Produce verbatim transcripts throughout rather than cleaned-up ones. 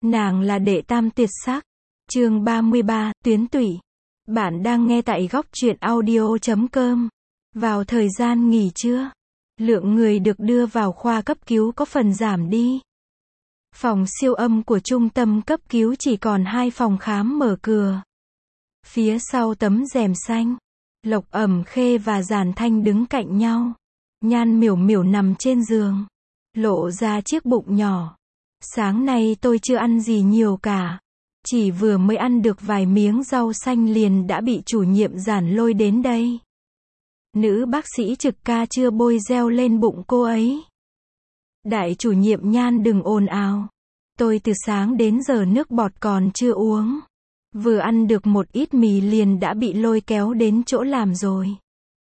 Nàng là đệ tam tuyệt sắc. Chương ba mươi ba, tuyến tụy. Bạn đang nghe tại góc truyện audio chấm com. Vào thời gian nghỉ trưa, lượng người được đưa vào khoa cấp cứu có phần giảm đi. Phòng siêu âm của trung tâm cấp cứu chỉ còn hai phòng khám mở cửa. Phía sau tấm rèm xanh, Lộc Ẩm Khê và Giản Thanh đứng cạnh nhau. Nhan Miểu Miểu nằm trên giường, lộ ra chiếc bụng nhỏ. Sáng nay tôi chưa ăn gì nhiều cả. Chỉ vừa mới ăn được vài miếng rau xanh liền đã bị chủ nhiệm Giản lôi đến đây. Nữ bác sĩ trực ca chưa bôi gel lên bụng cô ấy. Đại chủ nhiệm Nhan đừng ồn ào. Tôi từ sáng đến giờ nước bọt còn chưa uống. Vừa ăn được một ít mì liền đã bị lôi kéo đến chỗ làm rồi.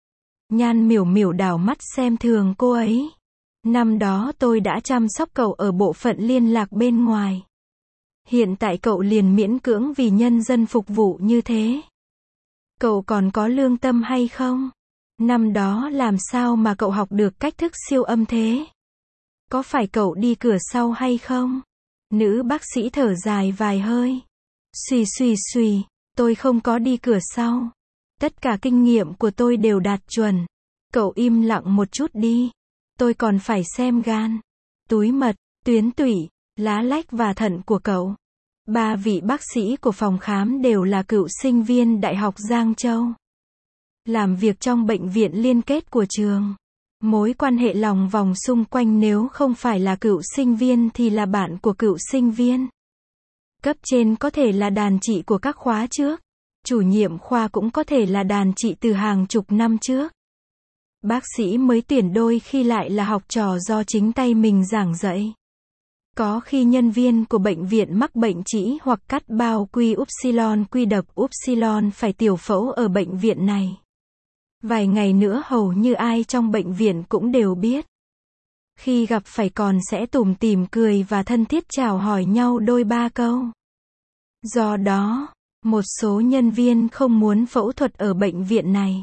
Nhan Miểu Miểu đảo mắt xem thường cô ấy. Năm đó tôi đã chăm sóc cậu ở bộ phận liên lạc bên ngoài. Hiện tại cậu liền miễn cưỡng vì nhân dân phục vụ như thế. Cậu còn có lương tâm hay không? Năm đó làm sao mà cậu học được cách thức siêu âm thế? Có phải cậu đi cửa sau hay không? Nữ bác sĩ thở dài vài hơi. Xùy xùy xùy, tôi không có đi cửa sau. Tất cả kinh nghiệm của tôi đều đạt chuẩn. Cậu im lặng một chút đi. Tôi còn phải xem gan, túi mật, tuyến tụy, lá lách và thận của cậu. Ba vị bác sĩ của phòng khám đều là cựu sinh viên Đại học Giang Châu. Làm việc trong bệnh viện liên kết của trường. Mối quan hệ lòng vòng xung quanh nếu không phải là cựu sinh viên thì là bạn của cựu sinh viên. Cấp trên có thể là đàn chị của các khóa trước. Chủ nhiệm khoa cũng có thể là đàn chị từ hàng chục năm trước. Bác sĩ mới tuyển đôi khi lại là học trò do chính tay mình giảng dạy. Có khi nhân viên của bệnh viện mắc bệnh trĩ hoặc cắt bao quy upsilon quy đập upsilon phải tiểu phẫu ở bệnh viện này. Vài ngày nữa hầu như ai trong bệnh viện cũng đều biết. Khi gặp phải còn sẽ tủm tỉm cười và thân thiết chào hỏi nhau đôi ba câu. Do đó, một số nhân viên không muốn phẫu thuật ở bệnh viện này.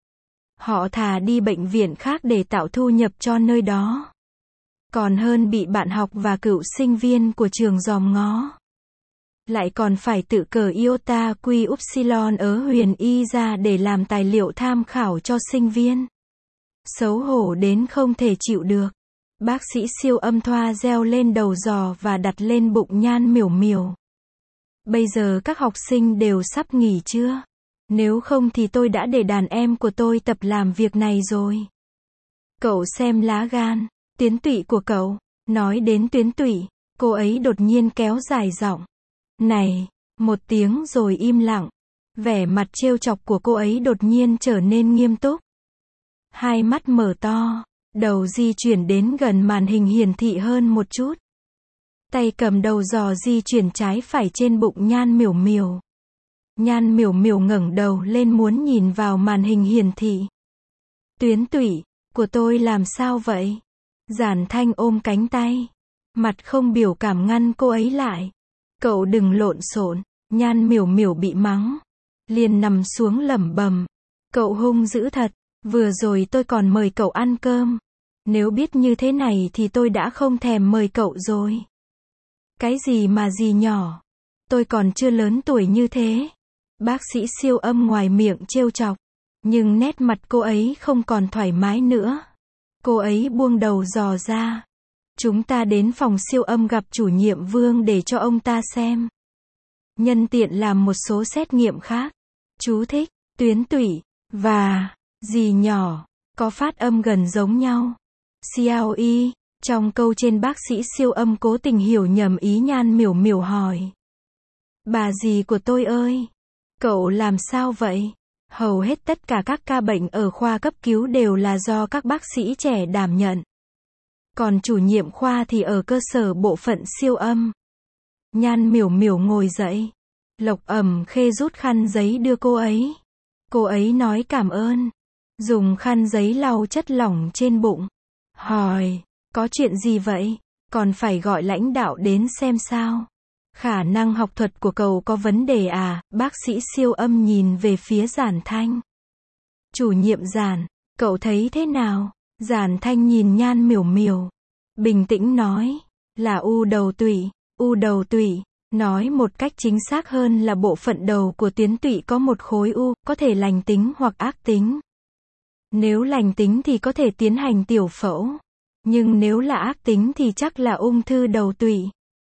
Họ thà đi bệnh viện khác để tạo thu nhập cho nơi đó. Còn hơn bị bạn học và cựu sinh viên của trường dòm ngó. Lại còn phải tự cờ iota quy upsilon ở huyền y ra để làm tài liệu tham khảo cho sinh viên. Xấu hổ đến không thể chịu được. Bác sĩ siêu âm thoa gel lên đầu giò và đặt lên bụng Nhan Miểu Miểu. Bây giờ các học sinh đều sắp nghỉ trưa. Nếu không thì tôi đã để đàn em của tôi tập làm việc này rồi. Cậu xem lá gan, tuyến tụy của cậu. Nói đến tuyến tụy, cô ấy đột nhiên kéo dài giọng. Này, một tiếng rồi im lặng. Vẻ mặt trêu chọc của cô ấy đột nhiên trở nên nghiêm túc. Hai mắt mở to, đầu di chuyển đến gần màn hình hiển thị hơn một chút. Tay cầm đầu giò di chuyển trái phải trên bụng Nhan Miểu Miểu. Nhan Miểu Miểu ngẩng đầu lên muốn nhìn vào màn hình hiển thị. Tuyến tụy của tôi làm sao vậy? Giản Thanh ôm cánh tay, mặt không biểu cảm ngăn cô ấy lại. Cậu đừng lộn xộn. Nhan Miểu Miểu bị mắng, liền nằm xuống lẩm bẩm. Cậu hung dữ thật, vừa rồi tôi còn mời cậu ăn cơm. Nếu biết như thế này thì tôi đã không thèm mời cậu rồi. Cái gì mà gì nhỏ? Tôi còn chưa lớn tuổi như thế. Bác sĩ siêu âm ngoài miệng trêu chọc, nhưng nét mặt cô ấy không còn thoải mái nữa. Cô ấy buông đầu dò ra. Chúng ta đến phòng siêu âm gặp chủ nhiệm Vương để cho ông ta xem. Nhân tiện làm một số xét nghiệm khác. Chú thích, tuyến tụy và gì nhỏ có phát âm gần giống nhau. xê lờ e, trong câu trên bác sĩ siêu âm cố tình hiểu nhầm ý Nhan Miểu Miểu hỏi. Bà dì của tôi ơi, cậu làm sao vậy? Hầu hết tất cả các ca bệnh ở khoa cấp cứu đều là do các bác sĩ trẻ đảm nhận. Còn chủ nhiệm khoa thì ở cơ sở bộ phận siêu âm. Nhan Miểu Miểu ngồi dậy. Lộc Ẩm Khê rút khăn giấy đưa cô ấy. Cô ấy nói cảm ơn. Dùng khăn giấy lau chất lỏng trên bụng. Hỏi, có chuyện gì vậy? Còn phải gọi lãnh đạo đến xem sao? Khả năng học thuật của cậu có vấn đề à? Bác sĩ siêu âm nhìn về phía Giản Thanh. Chủ nhiệm Giản, cậu thấy thế nào? Giản Thanh nhìn Nhan Miểu Miểu, bình tĩnh nói, là u đầu tụy. U đầu tụy. Nói một cách chính xác hơn là bộ phận đầu của tuyến tụy có một khối u, có thể lành tính hoặc ác tính. Nếu lành tính thì có thể tiến hành tiểu phẫu. Nhưng nếu là ác tính thì chắc là ung thư đầu tụy.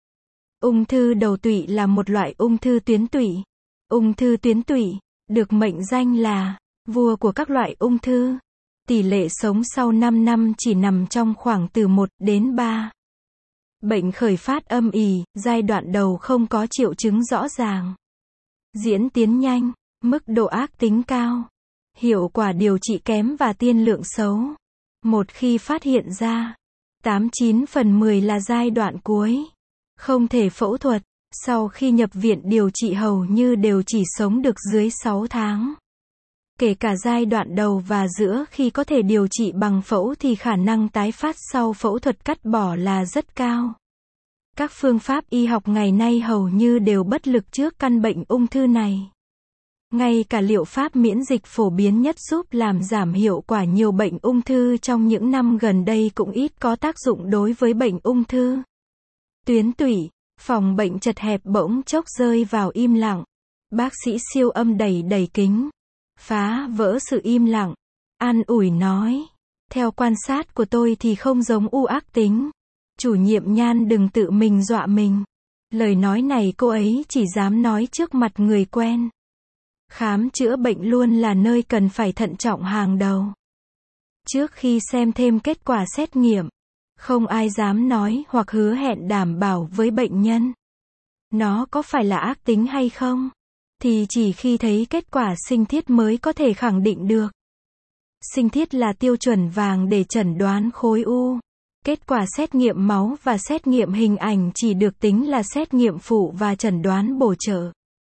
Ung thư đầu tụy là một loại ung thư tuyến tụy. Ung thư tuyến tụy, được mệnh danh là vua của các loại ung thư. Tỷ lệ sống sau năm năm chỉ nằm trong khoảng từ một đến ba. Bệnh khởi phát âm ỉ, giai đoạn đầu không có triệu chứng rõ ràng. Diễn tiến nhanh, mức độ ác tính cao. Hiệu quả điều trị kém và tiên lượng xấu. Một khi phát hiện ra, tám chín phần mười là giai đoạn cuối. Không thể phẫu thuật, sau khi nhập viện điều trị hầu như đều chỉ sống được dưới sáu tháng. Kể cả giai đoạn đầu và giữa khi có thể điều trị bằng phẫu thì khả năng tái phát sau phẫu thuật cắt bỏ là rất cao. Các phương pháp y học ngày nay hầu như đều bất lực trước căn bệnh ung thư này. Ngay cả liệu pháp miễn dịch phổ biến nhất giúp làm giảm hiệu quả nhiều bệnh ung thư trong những năm gần đây cũng ít có tác dụng đối với bệnh ung thư. Tuyến tụy, phòng bệnh chật hẹp bỗng chốc rơi vào im lặng. Bác sĩ siêu âm đẩy đẩy kính, phá vỡ sự im lặng, an ủi nói. Theo quan sát của tôi thì không giống u ác tính. Chủ nhiệm Nhan đừng tự mình dọa mình. Lời nói này cô ấy chỉ dám nói trước mặt người quen. Khám chữa bệnh luôn là nơi cần phải thận trọng hàng đầu. Trước khi xem thêm kết quả xét nghiệm, không ai dám nói hoặc hứa hẹn đảm bảo với bệnh nhân. Nó có phải là ác tính hay không? Thì chỉ khi thấy kết quả sinh thiết mới có thể khẳng định được. Sinh thiết là tiêu chuẩn vàng để chẩn đoán khối u. Kết quả xét nghiệm máu và xét nghiệm hình ảnh chỉ được tính là xét nghiệm phụ và chẩn đoán bổ trợ.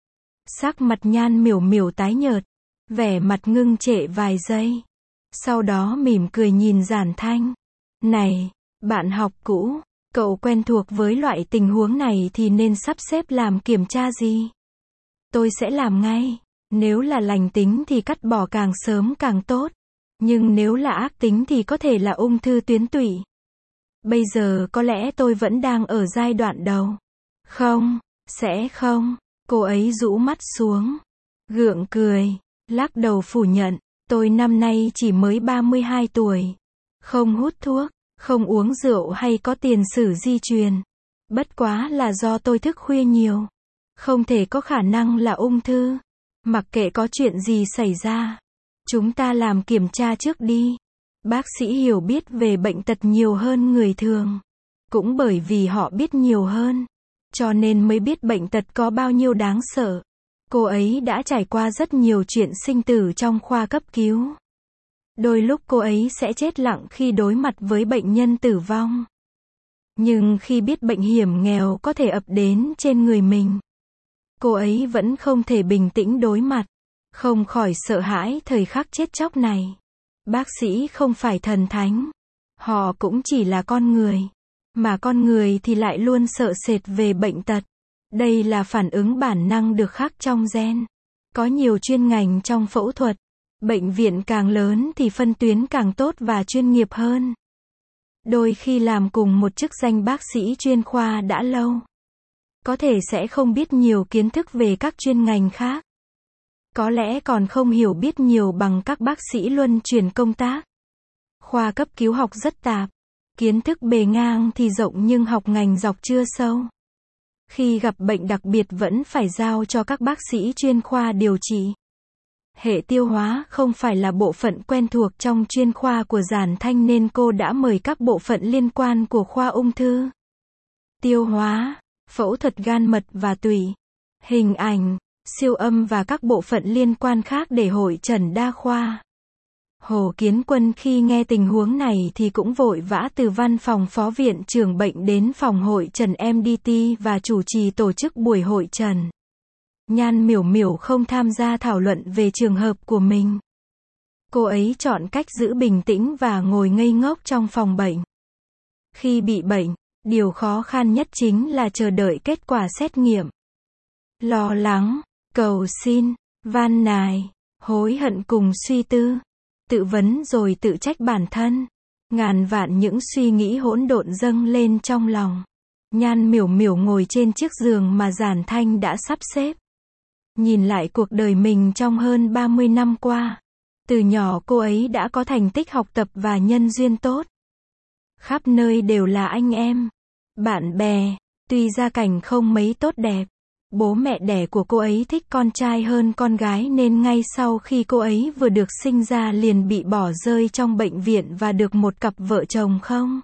Sắc mặt Nhan miểu miểu tái nhợt, vẻ mặt ngưng trệ vài giây. Sau đó mỉm cười nhìn Giản Thanh. Này, bạn học cũ, cậu quen thuộc với loại tình huống này thì nên sắp xếp làm kiểm tra gì? Tôi sẽ làm ngay. Nếu là lành tính thì cắt bỏ càng sớm càng tốt. Nhưng nếu là ác tính thì có thể là ung thư tuyến tụy. Bây giờ có lẽ tôi vẫn đang ở giai đoạn đầu. Không, sẽ không. Cô ấy rũ mắt xuống, gượng cười, lắc đầu phủ nhận. Tôi năm nay chỉ mới ba mươi hai tuổi. Không hút thuốc, không uống rượu hay có tiền sử di truyền. Bất quá là do tôi thức khuya nhiều. Không thể có khả năng là ung thư. Mặc kệ có chuyện gì xảy ra, chúng ta làm kiểm tra trước đi. Bác sĩ hiểu biết về bệnh tật nhiều hơn người thường. Cũng bởi vì họ biết nhiều hơn, cho nên mới biết bệnh tật có bao nhiêu đáng sợ. Cô ấy đã trải qua rất nhiều chuyện sinh tử trong khoa cấp cứu. Đôi lúc cô ấy sẽ chết lặng khi đối mặt với bệnh nhân tử vong. Nhưng khi biết bệnh hiểm nghèo có thể ập đến trên người mình, cô ấy vẫn không thể bình tĩnh đối mặt, không khỏi sợ hãi thời khắc chết chóc này. Bác sĩ không phải thần thánh. Họ cũng chỉ là con người. Mà con người thì lại luôn sợ sệt về bệnh tật. Đây là phản ứng bản năng được khắc trong gen. Có nhiều chuyên ngành trong phẫu thuật. Bệnh viện càng lớn thì phân tuyến càng tốt và chuyên nghiệp hơn. Đôi khi làm cùng một chức danh bác sĩ chuyên khoa đã lâu, có thể sẽ không biết nhiều kiến thức về các chuyên ngành khác. Có lẽ còn không hiểu biết nhiều bằng các bác sĩ luân chuyển công tác. Khoa cấp cứu học rất tạp. Kiến thức bề ngang thì rộng nhưng học ngành dọc chưa sâu. Khi gặp bệnh đặc biệt vẫn phải giao cho các bác sĩ chuyên khoa điều trị. Hệ tiêu hóa không phải là bộ phận quen thuộc trong chuyên khoa của Giản Thanh nên cô đã mời các bộ phận liên quan của khoa ung thư, tiêu hóa, phẫu thuật gan mật và tủy, hình ảnh, siêu âm và các bộ phận liên quan khác để hội chẩn đa khoa. Hồ Kiến Quân khi nghe tình huống này thì cũng vội vã từ văn phòng phó viện trưởng bệnh đến phòng hội chẩn em đê tê và chủ trì tổ chức buổi hội chẩn. Nhan miểu miểu không tham gia thảo luận về trường hợp của mình. Cô ấy chọn cách giữ bình tĩnh và ngồi ngây ngốc trong phòng bệnh. Khi bị bệnh, điều khó khăn nhất chính là chờ đợi kết quả xét nghiệm. Lo lắng, cầu xin, van nài, hối hận cùng suy tư. Tự vấn rồi tự trách bản thân. Ngàn vạn những suy nghĩ hỗn độn dâng lên trong lòng. Nhan Miểu Miểu ngồi trên chiếc giường mà Giản Thanh đã sắp xếp. Nhìn lại cuộc đời mình trong hơn ba mươi năm qua. Từ nhỏ cô ấy đã có thành tích học tập và nhân duyên tốt. Khắp nơi đều là anh em, bạn bè, tuy gia cảnh không mấy tốt đẹp. Bố mẹ đẻ của cô ấy thích con trai hơn con gái nên ngay sau khi cô ấy vừa được sinh ra liền bị bỏ rơi trong bệnh viện và được một cặp vợ chồng không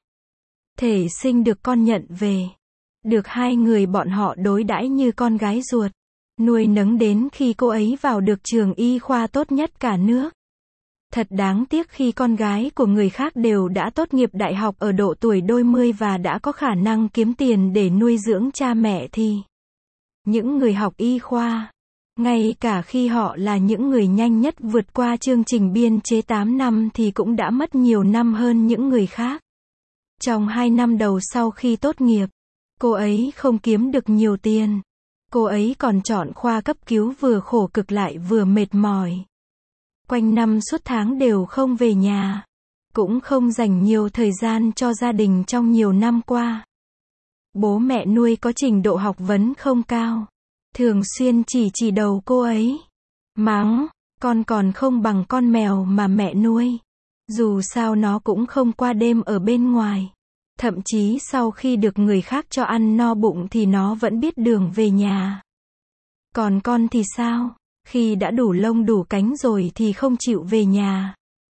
thể sinh được con nhận về. Được hai người bọn họ đối đãi như con gái ruột, nuôi nấng đến khi cô ấy vào được trường y khoa tốt nhất cả nước. Thật đáng tiếc khi con gái của người khác đều đã tốt nghiệp đại học ở độ tuổi đôi mươi và đã có khả năng kiếm tiền để nuôi dưỡng cha mẹ thì những người học y khoa, ngay cả khi họ là những người nhanh nhất vượt qua chương trình biên chế tám năm thì cũng đã mất nhiều năm hơn những người khác. Trong hai năm đầu sau khi tốt nghiệp, cô ấy không kiếm được nhiều tiền. Cô ấy còn chọn khoa cấp cứu vừa khổ cực lại vừa mệt mỏi. Quanh năm suốt tháng đều không về nhà. Cũng không dành nhiều thời gian cho gia đình trong nhiều năm qua. Bố mẹ nuôi có trình độ học vấn không cao. Thường xuyên chỉ chỉ đầu cô ấy. Mắng, con còn không bằng con mèo mà mẹ nuôi. Dù sao nó cũng không qua đêm ở bên ngoài. Thậm chí sau khi được người khác cho ăn no bụng thì nó vẫn biết đường về nhà. Còn con thì sao? Khi đã đủ lông đủ cánh rồi thì không chịu về nhà.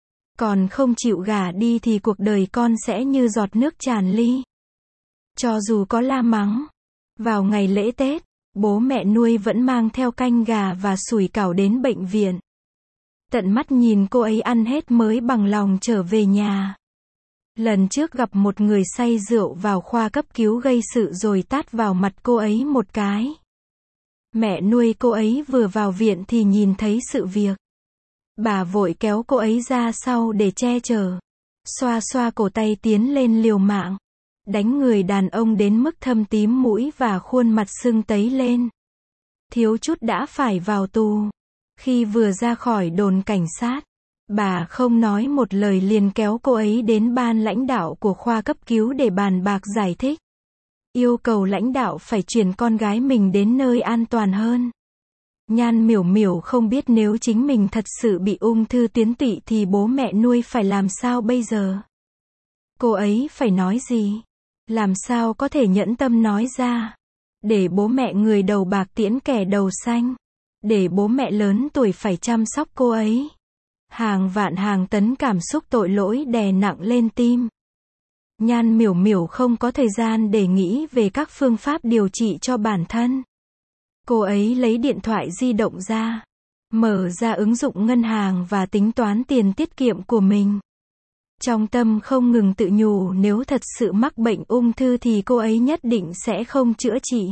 Còn không chịu gả đi thì cuộc đời con sẽ như giọt nước tràn ly. Cho dù có la mắng, vào ngày lễ Tết, bố mẹ nuôi vẫn mang theo canh gà và sủi cảo đến bệnh viện. Tận mắt nhìn cô ấy ăn hết mới bằng lòng trở về nhà. Lần trước gặp một người say rượu vào khoa cấp cứu gây sự rồi tát vào mặt cô ấy một cái. Mẹ nuôi cô ấy vừa vào viện thì nhìn thấy sự việc. Bà vội kéo cô ấy ra sau để che chở. Xoa xoa cổ tay tiến lên liều mạng. Đánh người đàn ông đến mức thâm tím mũi và khuôn mặt sưng tấy lên. Thiếu chút đã phải vào tù. Khi vừa ra khỏi đồn cảnh sát, bà không nói một lời liền kéo cô ấy đến ban lãnh đạo của khoa cấp cứu để bàn bạc giải thích. Yêu cầu lãnh đạo phải chuyển con gái mình đến nơi an toàn hơn. Nhan Miểu Miểu không biết nếu chính mình thật sự bị ung thư tuyến tụy thì bố mẹ nuôi phải làm sao bây giờ. Cô ấy phải nói gì? Làm sao có thể nhẫn tâm nói ra? Để bố mẹ người đầu bạc tiễn kẻ đầu xanh. Để bố mẹ lớn tuổi phải chăm sóc cô ấy. Hàng vạn hàng tấn cảm xúc tội lỗi đè nặng lên tim. Nhan Miểu Miểu không có thời gian để nghĩ về các phương pháp điều trị cho bản thân. Cô ấy lấy điện thoại di động ra, mở ra ứng dụng ngân hàng và tính toán tiền tiết kiệm của mình. Trong tâm không ngừng tự nhủ nếu thật sự mắc bệnh ung thư thì cô ấy nhất định sẽ không chữa trị.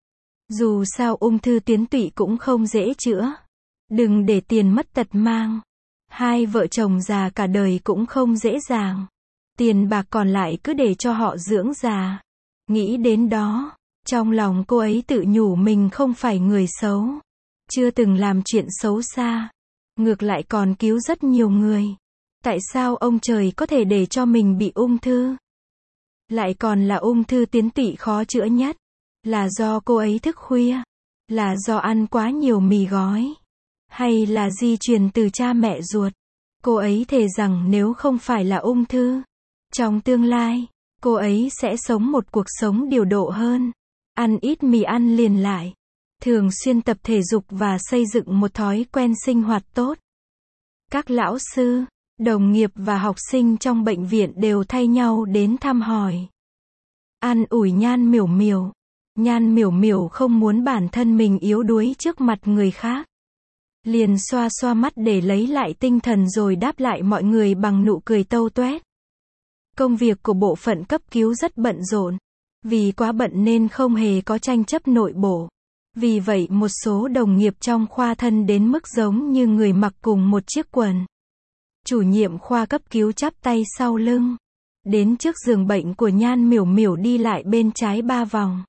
Dù sao ung thư tuyến tụy cũng không dễ chữa. Đừng để tiền mất tật mang. Hai vợ chồng già cả đời cũng không dễ dàng. Tiền bạc còn lại cứ để cho họ dưỡng già. Nghĩ đến đó, trong lòng cô ấy tự nhủ mình không phải người xấu. Chưa từng làm chuyện xấu xa. Ngược lại còn cứu rất nhiều người. Tại sao ông trời có thể để cho mình bị ung thư? Lại còn là ung thư tuyến tụy khó chữa nhất. Là do cô ấy thức khuya? Là do ăn quá nhiều mì gói? Hay là di truyền từ cha mẹ ruột? Cô ấy thề rằng nếu không phải là ung thư, trong tương lai, cô ấy sẽ sống một cuộc sống điều độ hơn. Ăn ít mì ăn liền lại. Thường xuyên tập thể dục và xây dựng một thói quen sinh hoạt tốt. Các lão sư, đồng nghiệp và học sinh trong bệnh viện đều thay nhau đến thăm hỏi. An ủi Nhan Miểu Miểu. Nhan Miểu Miểu không muốn bản thân mình yếu đuối trước mặt người khác. Liền xoa xoa mắt để lấy lại tinh thần rồi đáp lại mọi người bằng nụ cười tâu tuét. Công việc của bộ phận cấp cứu rất bận rộn. Vì quá bận nên không hề có tranh chấp nội bộ. Vì vậy một số đồng nghiệp trong khoa thân đến mức giống như người mặc cùng một chiếc quần. Chủ nhiệm khoa cấp cứu chắp tay sau lưng. Đến trước giường bệnh của Nhan Miểu Miểu đi lại bên trái ba vòng.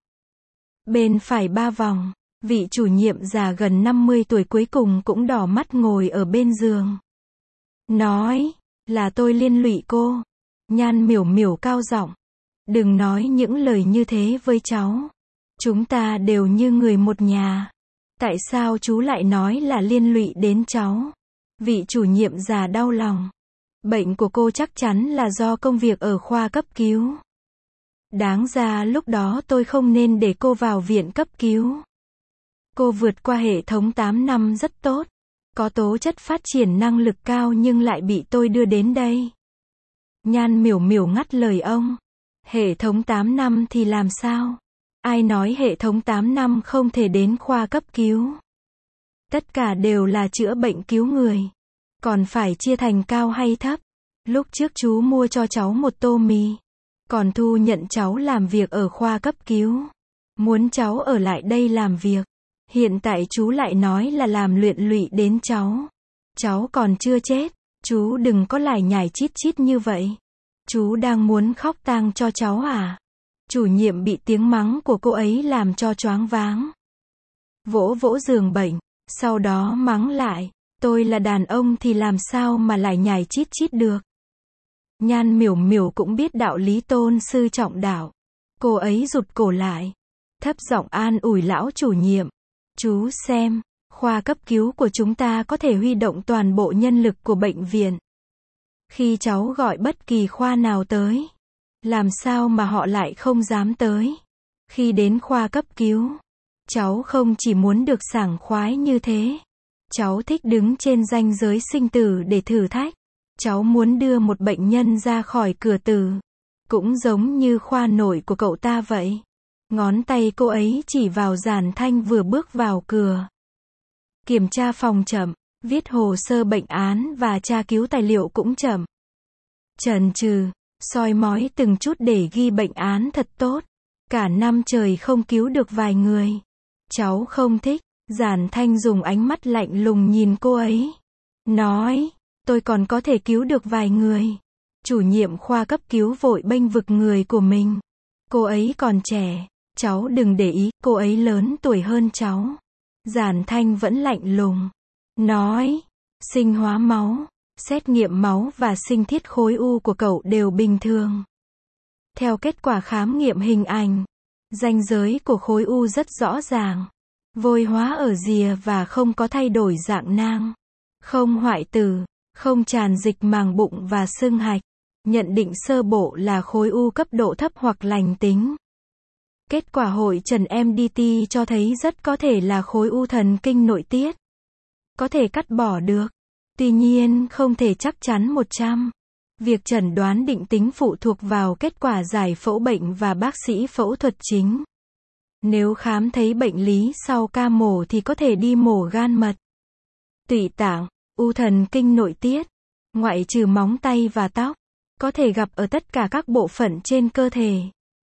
Bên phải ba vòng. Vị chủ nhiệm già gần năm mươi tuổi cuối cùng cũng đỏ mắt ngồi ở bên giường. Nói, là tôi liên lụy cô. Nhan Miểu Miểu cao giọng. Đừng nói những lời như thế với cháu. Chúng ta đều như người một nhà. Tại sao chú lại nói là liên lụy đến cháu? Vị chủ nhiệm già đau lòng. Bệnh của cô chắc chắn là do công việc ở khoa cấp cứu. Đáng ra lúc đó tôi không nên để cô vào viện cấp cứu. Cô vượt qua hệ thống tám năm rất tốt. Có tố chất phát triển năng lực cao nhưng lại bị tôi đưa đến đây. Nhan Miểu Miểu ngắt lời ông. Hệ thống tám năm thì làm sao? Ai nói hệ thống tám năm không thể đến khoa cấp cứu? Tất cả đều là chữa bệnh cứu người. Còn phải chia thành cao hay thấp. Lúc trước chú mua cho cháu một tô mì. Còn thu nhận cháu làm việc ở khoa cấp cứu. Muốn cháu ở lại đây làm việc. Hiện tại chú lại nói là làm luyện lụy đến cháu. Cháu còn chưa chết. Chú đừng có lải nhải chít chít như vậy. Chú đang muốn khóc tang cho cháu à? Chủ nhiệm bị tiếng mắng của cô ấy làm cho choáng váng. Vỗ vỗ giường bệnh. Sau đó mắng lại. Tôi là đàn ông thì làm sao mà lải nhải chít chít được. Nhan Miểu Miểu cũng biết đạo lý tôn sư trọng đạo. Cô ấy rụt cổ lại. Thấp giọng an ủi lão chủ nhiệm. Chú xem, khoa cấp cứu của chúng ta có thể huy động toàn bộ nhân lực của bệnh viện. Khi cháu gọi bất kỳ khoa nào tới, làm sao mà họ lại không dám tới. Khi đến khoa cấp cứu, cháu không chỉ muốn được sảng khoái như thế. Cháu thích đứng trên ranh giới sinh tử để thử thách. Cháu muốn đưa một bệnh nhân ra khỏi cửa tử. Cũng giống như khoa nội của cậu ta vậy. Ngón tay cô ấy chỉ vào Giản Thanh vừa bước vào cửa. Kiểm tra phòng chậm, viết hồ sơ bệnh án và tra cứu tài liệu cũng chậm. Chần chừ, soi mói từng chút để ghi bệnh án thật tốt. Cả năm trời không cứu được vài người. Cháu không thích. Giản Thanh dùng ánh mắt lạnh lùng nhìn cô ấy. Nói, tôi còn có thể cứu được vài người. Chủ nhiệm khoa cấp cứu vội bênh vực người của mình. Cô ấy còn trẻ. Cháu đừng để ý, cô ấy lớn tuổi hơn cháu. Giản Thanh vẫn lạnh lùng. Nói, sinh hóa máu, xét nghiệm máu và sinh thiết khối u của cậu đều bình thường. Theo kết quả khám nghiệm hình ảnh, ranh giới của khối u rất rõ ràng. Vôi hóa ở rìa và không có thay đổi dạng nang. Không hoại tử, không tràn dịch màng bụng và xương hạch. Nhận định sơ bộ là khối u cấp độ thấp hoặc lành tính. Kết quả hội trần em đê tê cho thấy rất có thể là khối u thần kinh nội tiết. Có thể cắt bỏ được. Tuy nhiên không thể chắc chắn một trăm. Việc chẩn đoán định tính phụ thuộc vào kết quả giải phẫu bệnh và bác sĩ phẫu thuật chính. Nếu khám thấy bệnh lý sau ca mổ thì có thể đi mổ gan mật, tụy tạng, u thần kinh nội tiết, ngoại trừ móng tay và tóc, có thể gặp ở tất cả các bộ phận trên cơ thể.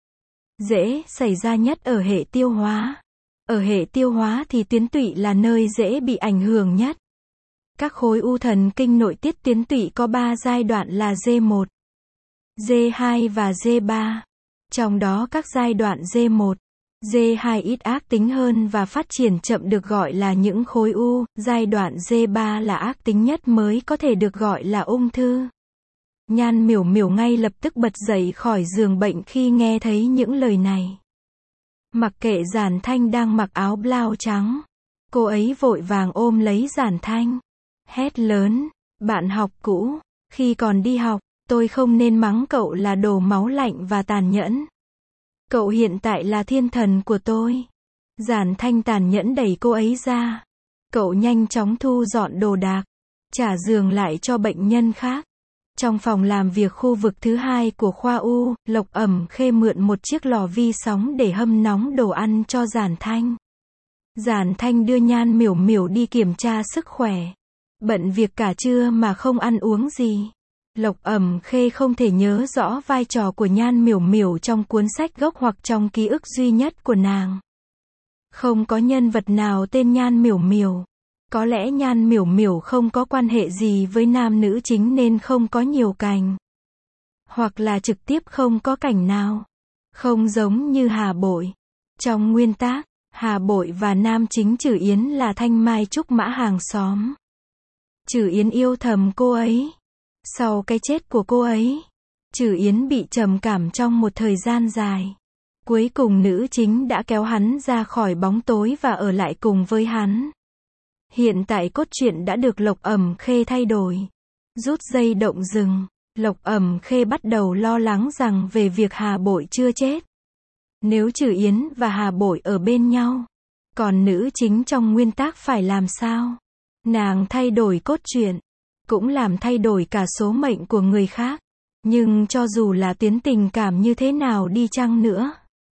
Dễ xảy ra nhất ở hệ tiêu hóa. Ở hệ tiêu hóa thì tuyến tụy là nơi dễ bị ảnh hưởng nhất. Các khối u thần kinh nội tiết tuyến tụy có ba giai đoạn là G một, G hai và G ba. Trong đó các giai đoạn G một, G hai ít ác tính hơn và phát triển chậm được gọi là những khối u, giai đoạn G ba là ác tính nhất mới có thể được gọi là ung thư. Nhan Miểu Miểu ngay lập tức bật dậy khỏi giường bệnh khi nghe thấy những lời này. Mặc kệ Giản Thanh đang mặc áo blau trắng, cô ấy vội vàng ôm lấy Giản Thanh, hét lớn, bạn học cũ, khi còn đi học, tôi không nên mắng cậu là đồ máu lạnh và tàn nhẫn. Cậu hiện tại là thiên thần của tôi. Giản Thanh tàn nhẫn đẩy cô ấy ra. Cậu nhanh chóng thu dọn đồ đạc, trả giường lại cho bệnh nhân khác. Trong phòng làm việc khu vực thứ hai của khoa U, Lộc Ẩm Khê mượn một chiếc lò vi sóng để hâm nóng đồ ăn cho Giản Thanh. Giản Thanh đưa Nhan Miểu Miểu đi kiểm tra sức khỏe. Bận việc cả trưa mà không ăn uống gì. Lộc Ẩm Khê không thể nhớ rõ vai trò của Nhan Miểu Miểu trong cuốn sách gốc hoặc trong ký ức duy nhất của nàng. Không có nhân vật nào tên Nhan Miểu Miểu. Có lẽ Nhan Miểu Miểu không có quan hệ gì với nam nữ chính nên không có nhiều cảnh. Hoặc là trực tiếp không có cảnh nào. Không giống như Hà Bội. Trong nguyên tác, Hà Bội và nam chính Trử Yến là Thanh Mai Trúc Mã hàng xóm. Trử Yến yêu thầm cô ấy. Sau cái chết của cô ấy, Trừ Yến bị trầm cảm trong một thời gian dài. Cuối cùng nữ chính đã kéo hắn ra khỏi bóng tối và ở lại cùng với hắn. Hiện tại cốt truyện đã được Lộc Ẩm Khê thay đổi. Rút dây động rừng, Lộc Ẩm Khê bắt đầu lo lắng rằng về việc Hà Bội chưa chết. Nếu Trừ Yến và Hà Bội ở bên nhau, còn nữ chính trong nguyên tác phải làm sao? Nàng thay đổi cốt truyện, cũng làm thay đổi cả số mệnh của người khác. Nhưng cho dù là tuyến tình cảm như thế nào đi chăng nữa,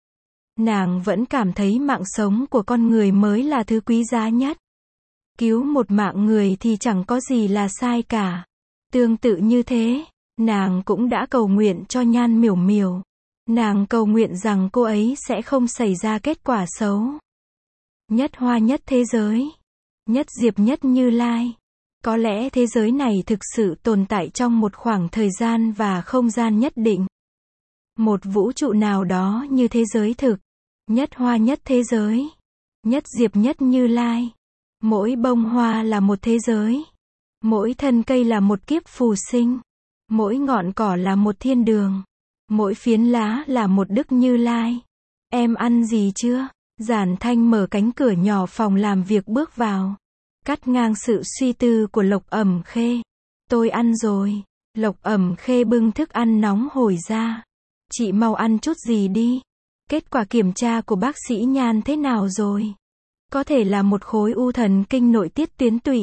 nàng vẫn cảm thấy mạng sống của con người mới là thứ quý giá nhất. Cứu một mạng người thì chẳng có gì là sai cả. Tương tự như thế, nàng cũng đã cầu nguyện cho Nhan Miểu Miểu. Nàng cầu nguyện rằng cô ấy sẽ không xảy ra kết quả xấu. Nhất Hoa nhất thế giới, nhất Diệp nhất Như Lai. Có lẽ thế giới này thực sự tồn tại trong một khoảng thời gian và không gian nhất định. Một vũ trụ nào đó như thế giới thực. Nhất Hoa nhất thế giới, nhất Diệp nhất Như Lai. Mỗi bông hoa là một thế giới. Mỗi thân cây là một kiếp phù sinh. Mỗi ngọn cỏ là một thiên đường. Mỗi phiến lá là một Đức Như Lai. Em ăn gì chưa? Giản Thanh mở cánh cửa nhỏ phòng làm việc bước vào. Cắt ngang sự suy tư của Lộc Ẩm Khê. Tôi ăn rồi. Lộc Ẩm Khê bưng thức ăn nóng hổi ra. Chị mau ăn chút gì đi. Kết quả kiểm tra của bác sĩ Nhan thế nào rồi? Có thể là một khối u thần kinh nội tiết tuyến tụy.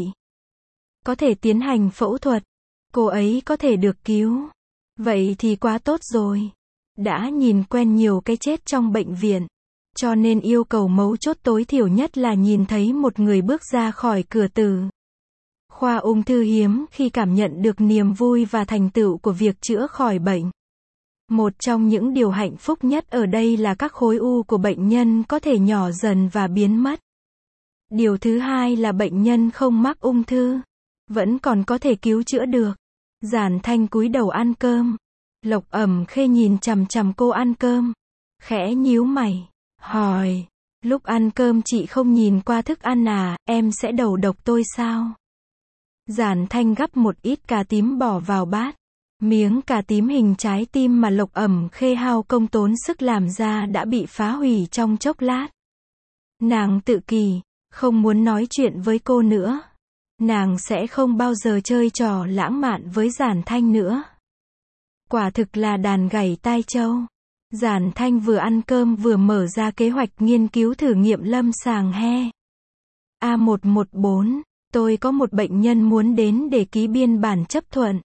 Có thể tiến hành phẫu thuật. Cô ấy có thể được cứu. Vậy thì quá tốt rồi. Đã nhìn quen nhiều cái chết trong bệnh viện. Cho nên yêu cầu mấu chốt tối thiểu nhất là nhìn thấy một người bước ra khỏi cửa tử. Khoa ung thư hiếm khi cảm nhận được niềm vui và thành tựu của việc chữa khỏi bệnh. Một trong những điều hạnh phúc nhất ở đây là các khối u của bệnh nhân có thể nhỏ dần và biến mất. Điều thứ hai là bệnh nhân không mắc ung thư, vẫn còn có thể cứu chữa được. Giản Thanh cúi đầu ăn cơm. Lộc Ẩm Khê nhìn chằm chằm cô ăn cơm, khẽ nhíu mày, hỏi, lúc ăn cơm chị không nhìn qua thức ăn à, em sẽ đầu độc tôi sao? Giản Thanh gắp một ít cà tím bỏ vào bát. Miếng cà tím hình trái tim mà Lộc Ẩm Khê hao công tốn sức làm ra đã bị phá hủy trong chốc lát. Nàng tự kỷ, không muốn nói chuyện với cô nữa. Nàng sẽ không bao giờ chơi trò lãng mạn với Giản Thanh nữa. Quả thực là đàn gảy tai trâu. Giản Thanh vừa ăn cơm vừa mở ra kế hoạch nghiên cứu thử nghiệm lâm sàng he. A một một bốn, tôi có một bệnh nhân muốn đến để ký biên bản chấp thuận.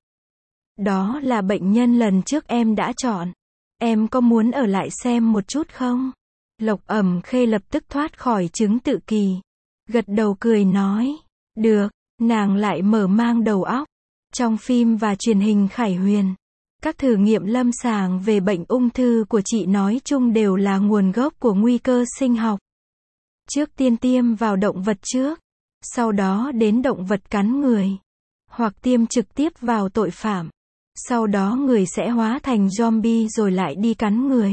Đó là bệnh nhân lần trước em đã chọn. Em có muốn ở lại xem một chút không? Lộc Ẩm Khê lập tức thoát khỏi chứng tự kỷ. Gật đầu cười nói. Được, nàng lại mở mang đầu óc. Trong phim và truyền hình Khải Huyền, các thử nghiệm lâm sàng về bệnh ung thư của chị nói chung đều là nguồn gốc của nguy cơ sinh học. Trước tiên tiêm vào động vật trước, sau đó đến động vật cắn người, hoặc tiêm trực tiếp vào tội phạm. Sau đó người sẽ hóa thành zombie rồi lại đi cắn người.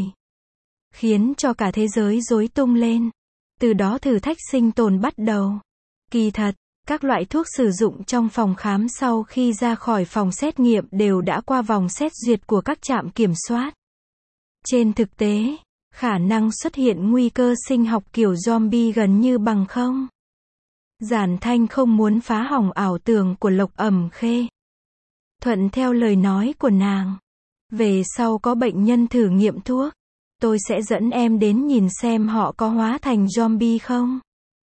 Khiến cho cả thế giới rối tung lên. Từ đó thử thách sinh tồn bắt đầu. Kỳ thật, các loại thuốc sử dụng trong phòng khám sau khi ra khỏi phòng xét nghiệm đều đã qua vòng xét duyệt của các trạm kiểm soát. Trên thực tế, khả năng xuất hiện nguy cơ sinh học kiểu zombie gần như bằng không. Giản Thanh không muốn phá hỏng ảo tưởng của Lộc Ẩm Khê. Thuận theo lời nói của nàng. Về sau có bệnh nhân thử nghiệm thuốc, tôi sẽ dẫn em đến nhìn xem họ có hóa thành zombie không.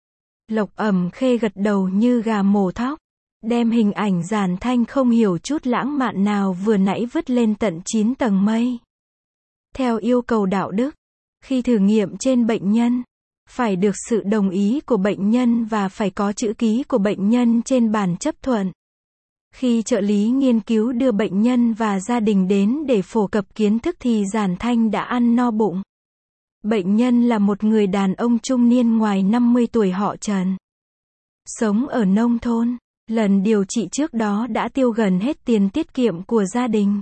Lộc Ẩm Khê gật đầu như gà mổ thóc, đem hình ảnh Giản Thanh không hiểu chút lãng mạn nào vừa nãy vứt lên tận chín tầng mây. Theo yêu cầu đạo đức, khi thử nghiệm trên bệnh nhân, phải được sự đồng ý của bệnh nhân và phải có chữ ký của bệnh nhân trên bản chấp thuận. Khi trợ lý nghiên cứu đưa bệnh nhân và gia đình đến để phổ cập kiến thức thì Giản Thanh đã ăn no bụng. Bệnh nhân là một người đàn ông trung niên ngoài năm mươi tuổi họ Trần. Sống ở nông thôn, lần điều trị trước đó đã tiêu gần hết tiền tiết kiệm của gia đình.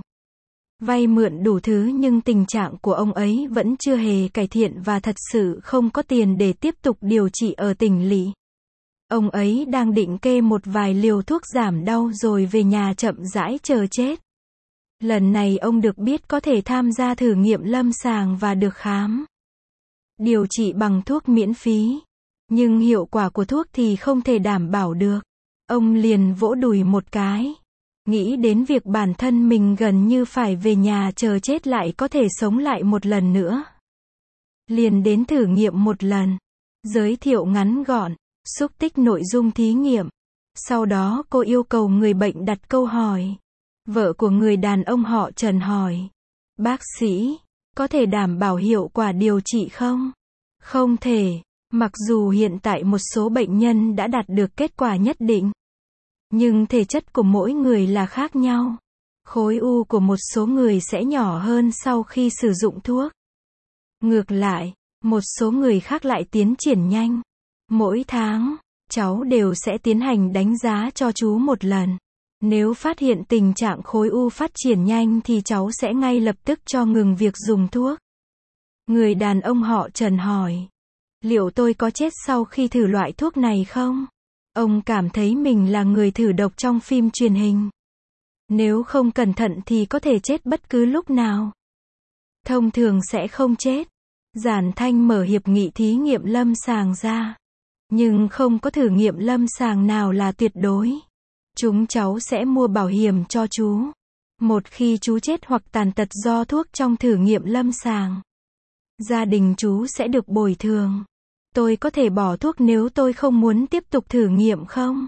Vay mượn đủ thứ nhưng tình trạng của ông ấy vẫn chưa hề cải thiện và thật sự không có tiền để tiếp tục điều trị ở tỉnh lỵ. Ông ấy đang định kê một vài liều thuốc giảm đau rồi về nhà chậm rãi chờ chết. Lần này ông được biết có thể tham gia thử nghiệm lâm sàng và được khám, điều trị bằng thuốc miễn phí. Nhưng hiệu quả của thuốc thì không thể đảm bảo được. Ông liền vỗ đùi một cái. Nghĩ đến việc bản thân mình gần như phải về nhà chờ chết lại có thể sống lại một lần nữa. Liền đến thử nghiệm một lần. Giới thiệu ngắn gọn, xúc tích nội dung thí nghiệm. Sau đó cô yêu cầu người bệnh đặt câu hỏi. Vợ của người đàn ông họ Trần hỏi. Bác sĩ, có thể đảm bảo hiệu quả điều trị không? Không thể. Mặc dù hiện tại một số bệnh nhân đã đạt được kết quả nhất định, nhưng thể chất của mỗi người là khác nhau. Khối u của một số người sẽ nhỏ hơn sau khi sử dụng thuốc. Ngược lại, một số người khác lại tiến triển nhanh. Mỗi tháng, cháu đều sẽ tiến hành đánh giá cho chú một lần. Nếu phát hiện tình trạng khối u phát triển nhanh thì cháu sẽ ngay lập tức cho ngừng việc dùng thuốc. Người đàn ông họ Trần hỏi. Liệu tôi có chết sau khi thử loại thuốc này không? Ông cảm thấy mình là người thử độc trong phim truyền hình. Nếu không cẩn thận thì có thể chết bất cứ lúc nào. Thông thường sẽ không chết. Giản Thanh mở hiệp nghị thí nghiệm lâm sàng ra. Nhưng không có thử nghiệm lâm sàng nào là tuyệt đối. Chúng cháu sẽ mua bảo hiểm cho chú. Một khi chú chết hoặc tàn tật do thuốc trong thử nghiệm lâm sàng, gia đình chú sẽ được bồi thường. Tôi có thể bỏ thuốc nếu tôi không muốn tiếp tục thử nghiệm không?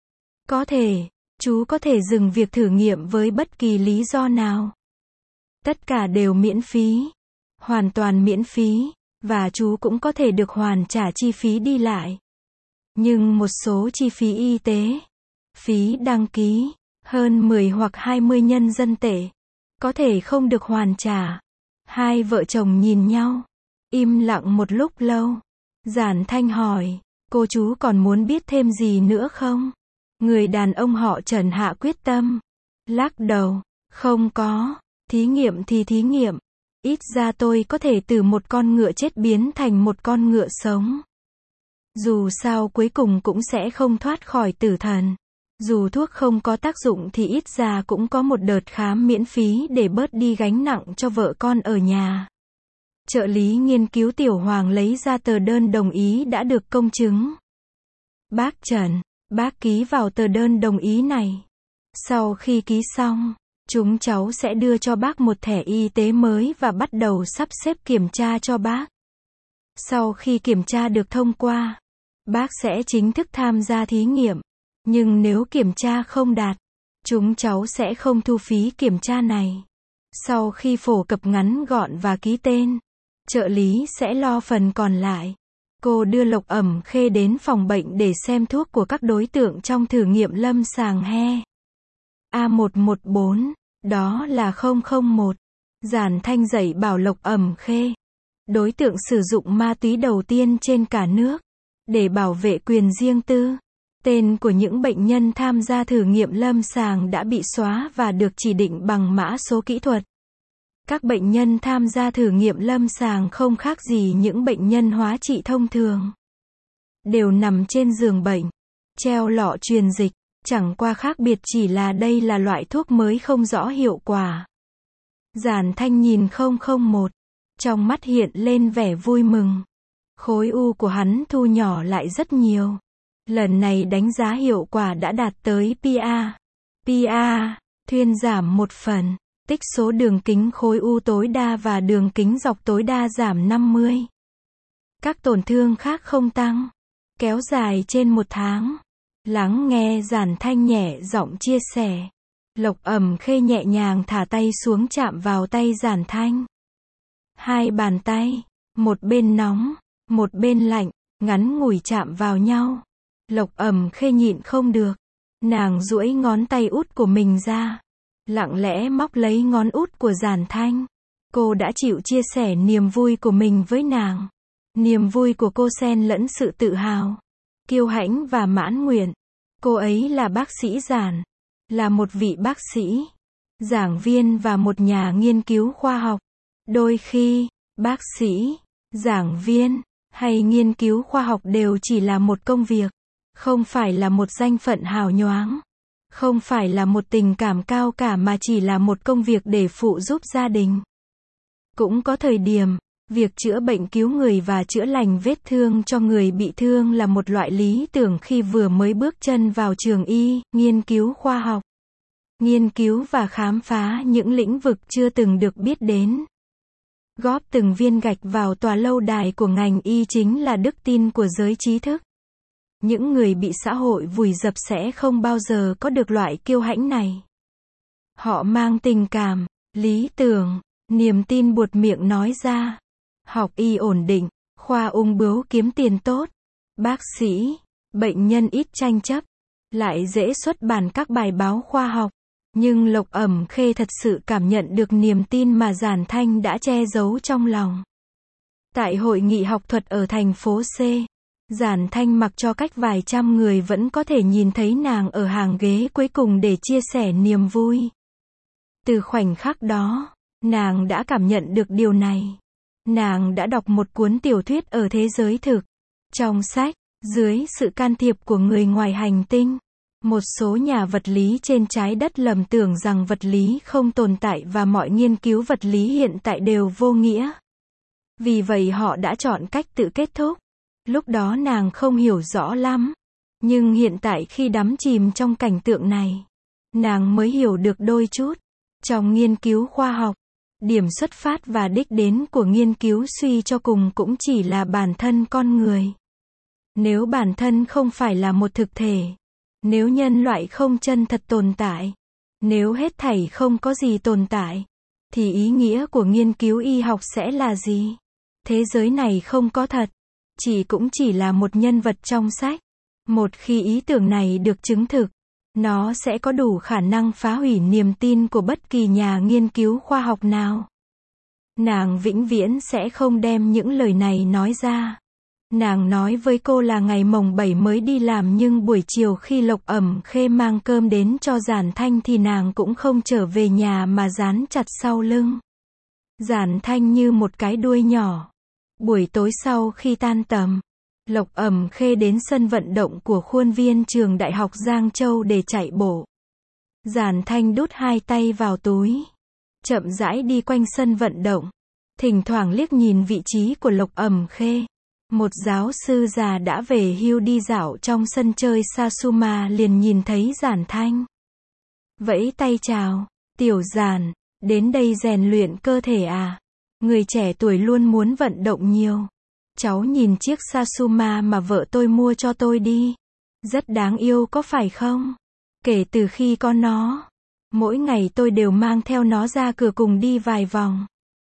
Có thể. Chú có thể dừng việc thử nghiệm với bất kỳ lý do nào. Tất cả đều miễn phí. Hoàn toàn miễn phí. Và chú cũng có thể được hoàn trả chi phí đi lại. Nhưng một số chi phí y tế, phí đăng ký, hơn mười hoặc hai mươi nhân dân tệ, có thể không được hoàn trả. Hai vợ chồng nhìn nhau, im lặng một lúc lâu. Giản Thanh hỏi, cô chú còn muốn biết thêm gì nữa không? Người đàn ông họ Trần hạ quyết tâm. Lắc đầu, không có, thí nghiệm thì thí nghiệm. Ít ra tôi có thể từ một con ngựa chết biến thành một con ngựa sống. Dù sao cuối cùng cũng sẽ không thoát khỏi tử thần. Dù thuốc không có tác dụng thì ít ra cũng có một đợt khám miễn phí để bớt đi gánh nặng cho vợ con ở nhà. Trợ lý nghiên cứu Tiểu Hoàng lấy ra tờ đơn đồng ý đã được công chứng. Bác Trần, bác ký vào tờ đơn đồng ý này. Sau khi ký xong, chúng cháu sẽ đưa cho bác một thẻ y tế mới và bắt đầu sắp xếp kiểm tra cho bác. Sau khi kiểm tra được thông qua, bác sẽ chính thức tham gia thí nghiệm. Nhưng nếu kiểm tra không đạt, chúng cháu sẽ không thu phí kiểm tra này. Sau khi phổ cập ngắn gọn và ký tên, trợ lý sẽ lo phần còn lại. Cô đưa Lộc Ẩm Khê đến phòng bệnh để xem thuốc của các đối tượng trong thử nghiệm lâm sàng he. A một một bốn, đó là không không một. Giản Thanh dạy bảo Lộc Ẩm Khê, đối tượng sử dụng ma túy đầu tiên trên cả nước, để bảo vệ quyền riêng tư. Tên của những bệnh nhân tham gia thử nghiệm lâm sàng đã bị xóa và được chỉ định bằng mã số kỹ thuật. Các bệnh nhân tham gia thử nghiệm lâm sàng không khác gì những bệnh nhân hóa trị thông thường. Đều nằm trên giường bệnh, treo lọ truyền dịch, chẳng qua khác biệt chỉ là đây là loại thuốc mới không rõ hiệu quả. Giản Thanh nhìn không không một, trong mắt hiện lên vẻ vui mừng. Khối u của hắn thu nhỏ lại rất nhiều. Lần này đánh giá hiệu quả đã đạt tới pê a. pê a, thuyên giảm một phần. Tích số đường kính khối u tối đa và đường kính dọc tối đa giảm năm mươi. Các tổn thương khác không tăng. Kéo dài trên một tháng. Lắng nghe Giản Thanh nhẹ giọng chia sẻ. Lộc Ẩm Khê nhẹ nhàng thả tay xuống chạm vào tay Giản Thanh. Hai bàn tay, một bên nóng, một bên lạnh, ngắn ngủi chạm vào nhau. Lộc Ẩm Khê nhịn không được. Nàng duỗi ngón tay út của mình ra. Lặng lẽ móc lấy ngón út của Giản Thanh. Cô đã chịu chia sẻ niềm vui của mình với nàng. Niềm vui của cô xen lẫn sự tự hào, kiêu hãnh và mãn nguyện. Cô ấy là bác sĩ Giản. Là một vị bác sĩ, giảng viên và một nhà nghiên cứu khoa học. Đôi khi, bác sĩ, giảng viên, hay nghiên cứu khoa học đều chỉ là một công việc. Không phải là một danh phận hào nhoáng. Không phải là một tình cảm cao cả mà chỉ là một công việc để phụ giúp gia đình. Cũng có thời điểm, việc chữa bệnh cứu người và chữa lành vết thương cho người bị thương là một loại lý tưởng khi vừa mới bước chân vào trường y, nghiên cứu khoa học. Nghiên cứu và khám phá những lĩnh vực chưa từng được biết đến. Góp từng viên gạch vào tòa lâu đài của ngành y chính là đức tin của giới trí thức. Những người bị xã hội vùi dập sẽ không bao giờ có được loại kiêu hãnh này. Họ mang tình cảm, lý tưởng, niềm tin buột miệng nói ra. Học y ổn định, khoa ung bướu kiếm tiền tốt, bác sĩ, bệnh nhân ít tranh chấp, lại dễ xuất bản các bài báo khoa học. Nhưng Lộc Ẩm Khê thật sự cảm nhận được niềm tin mà Giản Thanh đã che giấu trong lòng. Tại hội nghị học thuật ở thành phố C, Giản Thanh mặc cho cách vài trăm người vẫn có thể nhìn thấy nàng ở hàng ghế cuối cùng để chia sẻ niềm vui. Từ khoảnh khắc đó, nàng đã cảm nhận được điều này. Nàng đã đọc một cuốn tiểu thuyết ở thế giới thực. Trong sách, dưới sự can thiệp của người ngoài hành tinh, một số nhà vật lý trên trái đất lầm tưởng rằng vật lý không tồn tại và mọi nghiên cứu vật lý hiện tại đều vô nghĩa. Vì vậy họ đã chọn cách tự kết thúc. Lúc đó nàng không hiểu rõ lắm. Nhưng hiện tại khi đắm chìm trong cảnh tượng này, nàng mới hiểu được đôi chút. Trong nghiên cứu khoa học, điểm xuất phát và đích đến của nghiên cứu suy cho cùng cũng chỉ là bản thân con người. Nếu bản thân không phải là một thực thể, nếu nhân loại không chân thật tồn tại, nếu hết thảy không có gì tồn tại, thì ý nghĩa của nghiên cứu y học sẽ là gì? Thế giới này không có thật, chỉ cũng chỉ là một nhân vật trong sách. Một khi ý tưởng này được chứng thực, nó sẽ có đủ khả năng phá hủy niềm tin của bất kỳ nhà nghiên cứu khoa học nào. Nàng vĩnh viễn sẽ không đem những lời này nói ra. Nàng nói với cô là ngày mồng bảy mới đi làm nhưng buổi chiều khi Lộc Ẩm Khê mang cơm đến cho Giản Thanh thì nàng cũng không trở về nhà mà dán chặt sau lưng Giản Thanh như một cái đuôi nhỏ. Buổi tối sau khi tan tầm, Lộc Ẩm Khê đến sân vận động của khuôn viên trường Đại học Giang Châu để chạy bộ. Giản Thanh đút hai tay vào túi, chậm rãi đi quanh sân vận động, thỉnh thoảng liếc nhìn vị trí của Lộc Ẩm Khê. Một giáo sư già đã về hưu đi dạo trong sân chơi Satsuma liền nhìn thấy Giản Thanh. Vẫy tay chào, tiểu Giản, đến đây rèn luyện cơ thể à? Người trẻ tuổi luôn muốn vận động nhiều. Cháu nhìn chiếc Satsuma mà vợ tôi mua cho tôi đi. Rất đáng yêu có phải không? Kể từ khi có nó, mỗi ngày tôi đều mang theo nó ra cửa cùng đi vài vòng.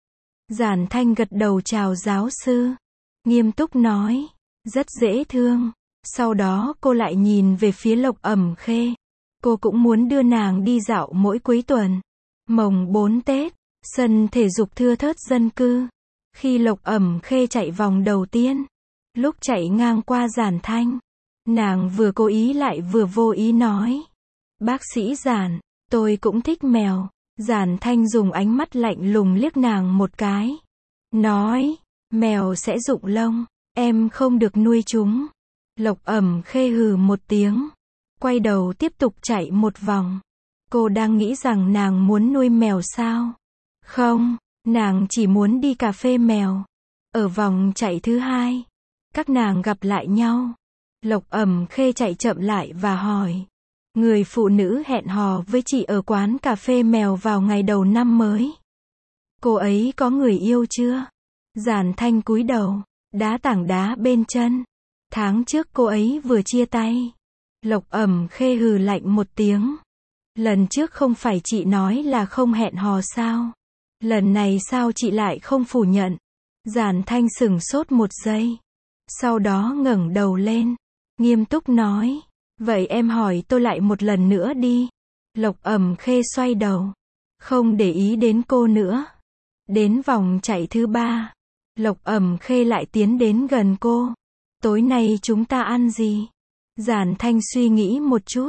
Giản Thanh gật đầu chào giáo sư. Nghiêm túc nói, rất dễ thương. Sau đó cô lại nhìn về phía Lộc Ẩm Khê. Cô cũng muốn đưa nàng đi dạo mỗi cuối tuần. Mồng bốn Tết, sân thể dục thưa thớt dân cư. Khi Lộc Ẩm Khê chạy vòng đầu tiên, lúc chạy ngang qua Giản Thanh, nàng vừa cố ý lại vừa vô ý nói. Bác sĩ Giản, tôi cũng thích mèo. Giản Thanh dùng ánh mắt lạnh lùng liếc nàng một cái. Nói, mèo sẽ rụng lông, em không được nuôi chúng. Lộc Ẩm Khê hừ một tiếng, quay đầu tiếp tục chạy một vòng. Cô đang nghĩ rằng nàng muốn nuôi mèo sao? Không, nàng chỉ muốn đi cà phê mèo. Ở vòng chạy thứ hai, các nàng gặp lại nhau. Lộc Ẩm Khê chạy chậm lại và hỏi. Người phụ nữ hẹn hò với chị ở quán cà phê mèo vào ngày đầu năm mới. Cô ấy có người yêu chưa? Giản Thanh cúi đầu, đá tảng đá bên chân. Tháng trước cô ấy vừa chia tay. Lộc Ẩm Khê hừ lạnh một tiếng. Lần trước không phải chị nói là không hẹn hò sao? Lần này sao chị lại không phủ nhận? Giản Thanh sửng sốt một giây. Sau đó ngẩng đầu lên, nghiêm túc nói. Vậy em hỏi tôi lại một lần nữa đi. Lộc Ẩm Khê xoay đầu, không để ý đến cô nữa. Đến vòng chạy thứ ba, Lộc Ẩm Khê lại tiến đến gần cô. Tối nay chúng ta ăn gì? Giản Thanh suy nghĩ một chút,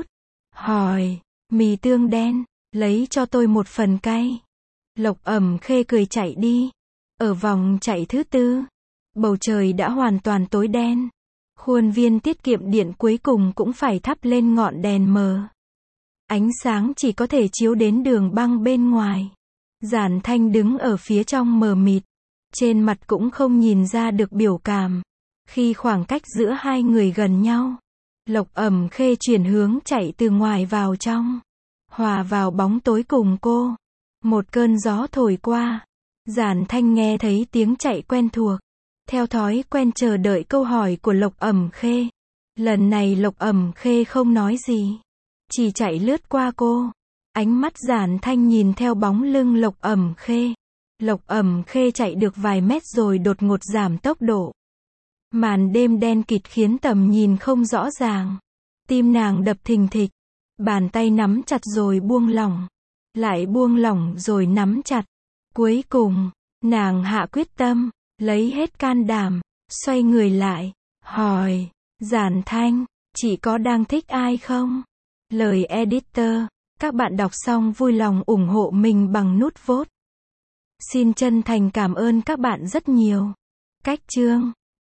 hỏi. Mì tương đen, lấy cho tôi một phần cay. Lộc Ẩm Khê cười chạy đi. Ở vòng chạy thứ tư, bầu trời đã hoàn toàn tối đen. Khuôn viên tiết kiệm điện cuối cùng cũng phải thắp lên ngọn đèn mờ. Ánh sáng chỉ có thể chiếu đến đường băng bên ngoài. Giản Thanh đứng ở phía trong mờ mịt. Trên mặt cũng không nhìn ra được biểu cảm. Khi khoảng cách giữa hai người gần nhau, Lộc Ẩm Khê chuyển hướng chạy từ ngoài vào trong, hòa vào bóng tối cùng cô. Một cơn gió thổi qua, Giản Thanh nghe thấy tiếng chạy quen thuộc. Theo thói quen chờ đợi câu hỏi của Lộc Ẩm Khê. Lần này Lộc Ẩm Khê không nói gì, chỉ chạy lướt qua cô. Ánh mắt Giản Thanh nhìn theo bóng lưng Lộc Ẩm Khê. Lộc Ẩm Khê chạy được vài mét rồi đột ngột giảm tốc độ. Màn đêm đen kịt khiến tầm nhìn không rõ ràng. Tim nàng đập thình thịch. Bàn tay nắm chặt rồi buông lỏng. Lại buông lỏng rồi nắm chặt. Cuối cùng, nàng hạ quyết tâm, lấy hết can đảm, xoay người lại, hỏi, Giản Thanh, chị có đang thích ai không? Lời editor, các bạn đọc xong vui lòng ủng hộ mình bằng nút vote. Xin chân thành cảm ơn các bạn rất nhiều. Cách chương